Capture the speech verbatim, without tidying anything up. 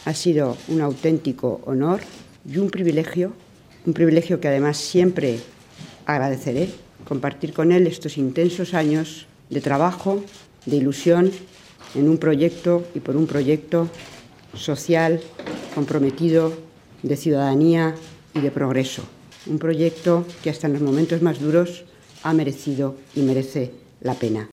Ha sido un auténtico honor y un privilegio, un privilegio que además siempre agradeceré, compartir con él estos intensos años de trabajo, de ilusión, en un proyecto y por un proyecto social, comprometido, de ciudadanía y de progreso. Un proyecto que hasta en los momentos más duros ha merecido y merece la pena.